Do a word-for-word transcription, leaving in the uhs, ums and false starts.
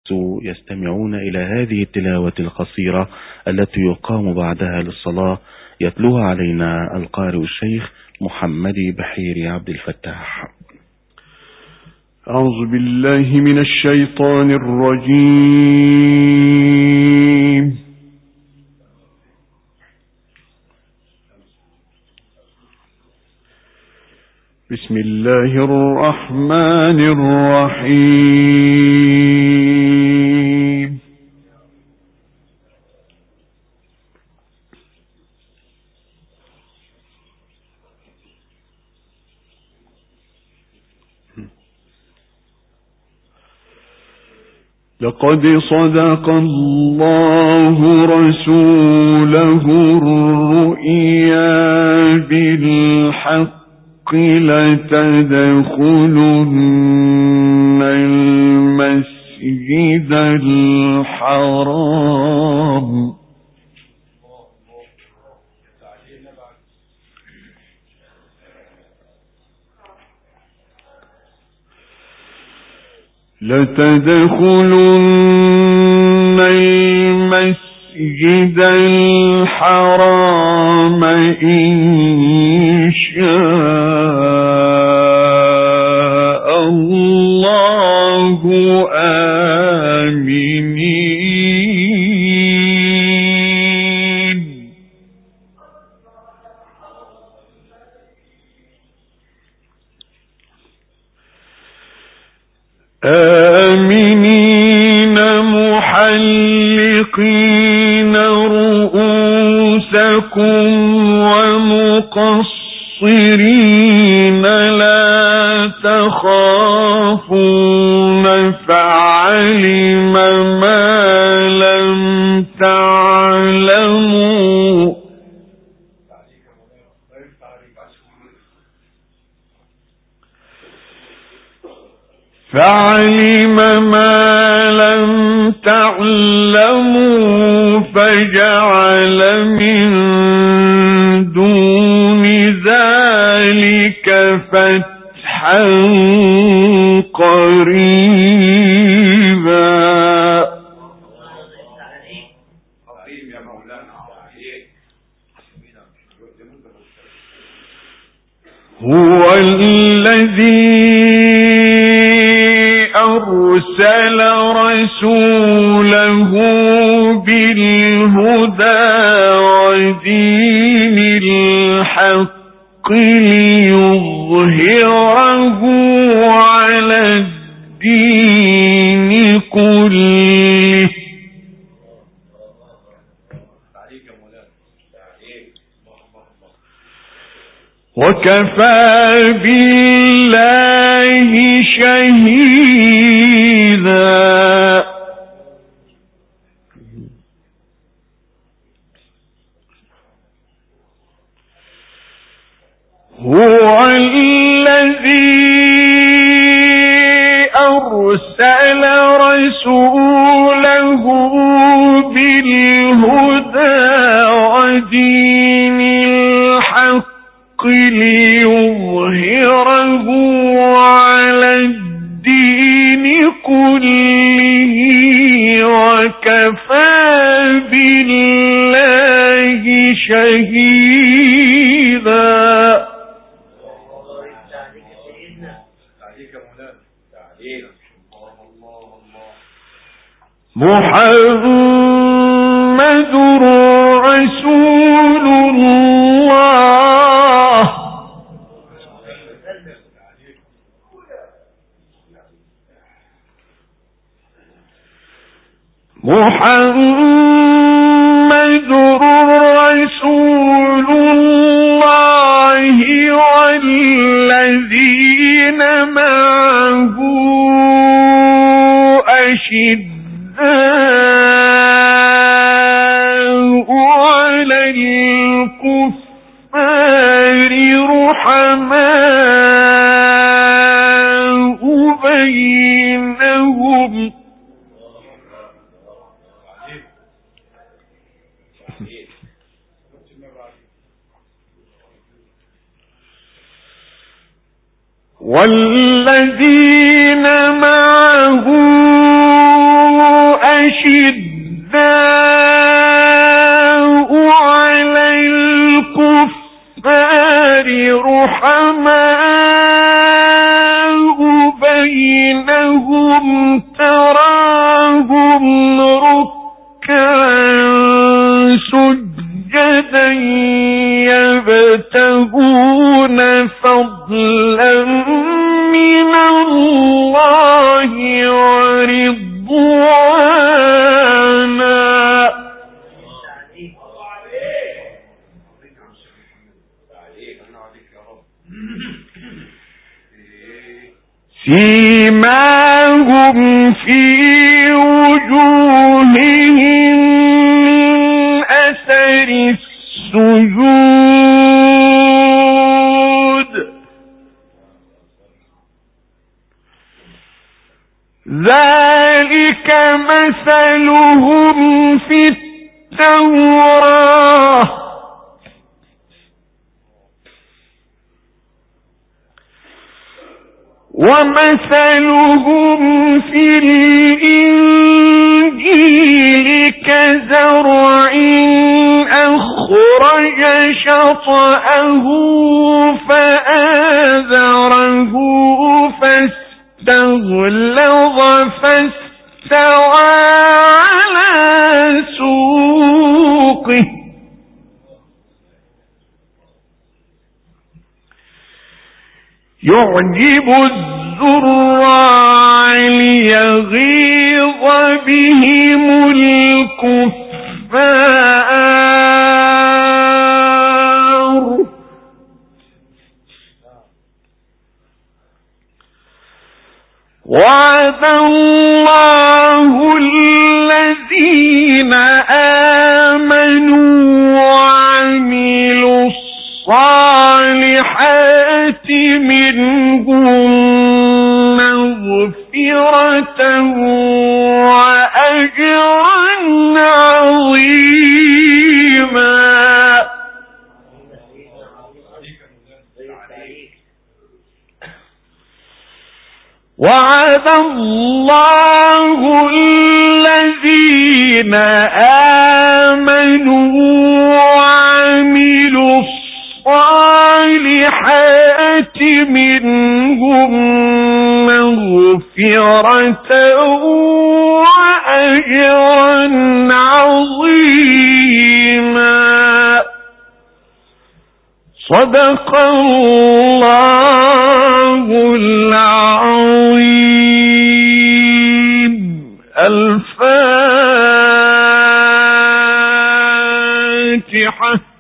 يستمعون إلى هذه التلاوة القصيرة التي يقام بعدها للصلاة، يتلوها علينا القارئ الشيخ محمد بحيري عبد الفتاح. أعوذ بالله من الشيطان الرجيم. بسم الله الرحمن الرحيم. لقد صدق الله رسوله الرؤيا بالحق لتدخلن المسجد الحرام لتدخلن المسجد الحرام إن شاء الله آمنين. آمنين محلقين رؤوسكم ومقصرين لا تخافون فعلم ما لم تعلموا فعلم ما لم تعلموا فجعل من دون ذلك فتحا قريبا. هو الذي أرسل رسوله بالهدى ودين الحق ليظهره على الدين كله وكفى بالله شهيدا. هو الذي أرسل رسوله بالهدى ودين الحق ليظهره على الدين كله وكفى بالله شهيدا. محمد رسول الله محمد رسول الله والذين معه أشداء على الكفار رحماء بينهم والذين معه أشداء على الكفار رحماء بينهم تراهم ركعا سجدا يبتغون فضلا من الله ورضوانا سيماهم في وجوههم من أثر السجود ذلك مثلهم في التوراة ومثلهم في الإنجيل كزرع أخرج شطأه فآزره فاستغلظ فاستوى على سوقه يعجب الزراع ليغيظ بهم الكفار وعد الله الذين آمنوا وعملوا الصالحات منهم مغفرة وأجرا عظيما وعد الله الذين آمنوا وعملوا الصالحات منهم مغفرة وأجرا عظيما صدق الله العظيم. الفاتحة.